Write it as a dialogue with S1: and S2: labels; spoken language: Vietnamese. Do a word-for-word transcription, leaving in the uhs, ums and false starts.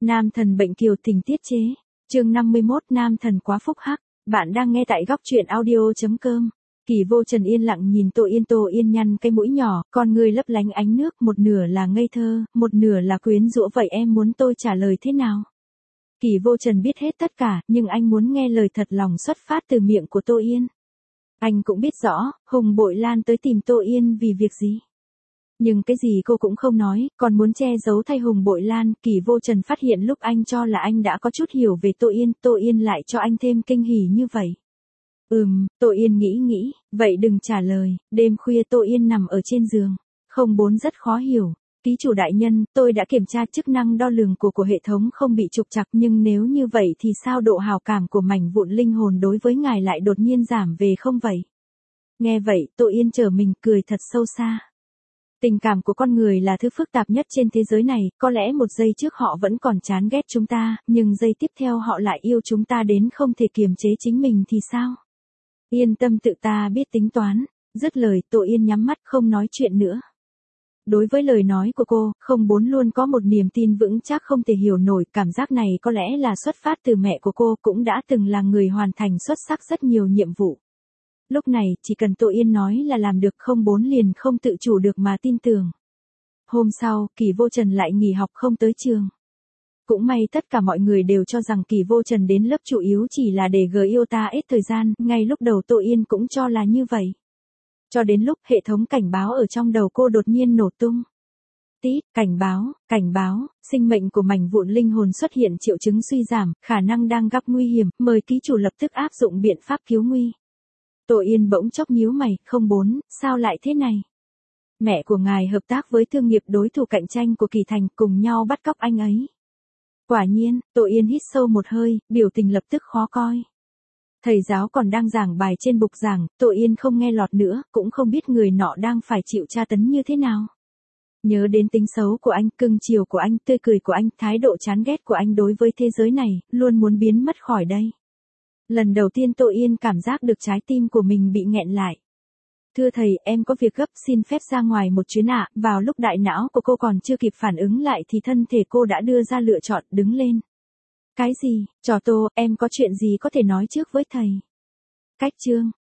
S1: Nam thần bệnh kiều tình tiết chế. Chương năm mươi mốt Nam thần quá phúc hắc. Bạn đang nghe tại góc truyện audio chấm com. Kỳ Vô Trần yên lặng nhìn Tô Yên, Tô Yên nhăn cái mũi nhỏ, con người lấp lánh ánh nước, một nửa là ngây thơ, một nửa là quyến rũ. Vậy em muốn tôi trả lời thế nào? Kỳ Vô Trần biết hết tất cả, nhưng anh muốn nghe lời thật lòng xuất phát từ miệng của Tô Yên. Anh cũng biết rõ, Hùng Bội Lan tới tìm Tô Yên vì việc gì. Nhưng cái gì cô cũng không nói, còn muốn che giấu thay Hùng Bội Lan. Kỳ Vô Trần phát hiện lúc anh cho là anh đã có chút hiểu về Tô Yên, Tô Yên lại cho anh thêm kinh hỉ như vậy. Ừm, Tô Yên nghĩ nghĩ, vậy đừng trả lời. Đêm khuya Tô Yên nằm ở trên giường. Không bốn rất khó hiểu. Ký chủ đại nhân, tôi đã kiểm tra chức năng đo lường của của hệ thống không bị trục trặc, nhưng nếu như vậy thì sao độ hào cảm của mảnh vụn linh hồn đối với ngài lại đột nhiên giảm về không vậy? Nghe vậy, Tô Yên trở mình cười thật sâu xa. Tình cảm của con người là thứ phức tạp nhất trên thế giới này, có lẽ một giây trước họ vẫn còn chán ghét chúng ta, nhưng giây tiếp theo họ lại yêu chúng ta đến không thể kiềm chế chính mình thì sao? Yên tâm, tự ta biết tính toán. Dứt lời, Tô Yên nhắm mắt không nói chuyện nữa. Đối với lời nói của cô, không bốn luôn có một niềm tin vững chắc không thể hiểu nổi. Cảm giác này có lẽ là xuất phát từ mẹ của cô, cũng đã từng là người hoàn thành xuất sắc rất nhiều nhiệm vụ. Lúc này, chỉ cần Tô Yên nói là làm được, không bốn liền không tự chủ được mà tin tưởng. Hôm sau, Kỳ Vô Trần lại nghỉ học không tới trường. Cũng may tất cả mọi người đều cho rằng Kỳ Vô Trần đến lớp chủ yếu chỉ là để gờ yêu ta ít thời gian, ngay lúc đầu Tô Yên cũng cho là như vậy. Cho đến lúc hệ thống cảnh báo ở trong đầu cô đột nhiên nổ tung. Tít, cảnh báo, cảnh báo, sinh mệnh của mảnh vụn linh hồn xuất hiện triệu chứng suy giảm, khả năng đang gặp nguy hiểm, mời ký chủ lập tức áp dụng biện pháp cứu nguy. Tô Yên bỗng chốc nhíu mày, không bốn, sao lại thế này? Mẹ của ngài hợp tác với thương nghiệp đối thủ cạnh tranh của Kỳ Thành, cùng nhau bắt cóc anh ấy. Quả nhiên, Tô Yên hít sâu một hơi, biểu tình lập tức khó coi. Thầy giáo còn đang giảng bài trên bục giảng, Tô Yên không nghe lọt nữa, cũng không biết người nọ đang phải chịu tra tấn như thế nào. Nhớ đến tính xấu của anh, cưng chiều của anh, tươi cười của anh, thái độ chán ghét của anh đối với thế giới này, luôn muốn biến mất khỏi đây. Lần đầu tiên Tô Yên cảm giác được trái tim của mình bị nghẹn lại. Thưa thầy, em có việc gấp, xin phép ra ngoài một chuyến ạ. Vào lúc đại não của cô còn chưa kịp phản ứng lại thì thân thể cô đã đưa ra lựa chọn, đứng lên. Cái gì, trò Tô, em có chuyện gì có thể nói trước với thầy? Cách chương,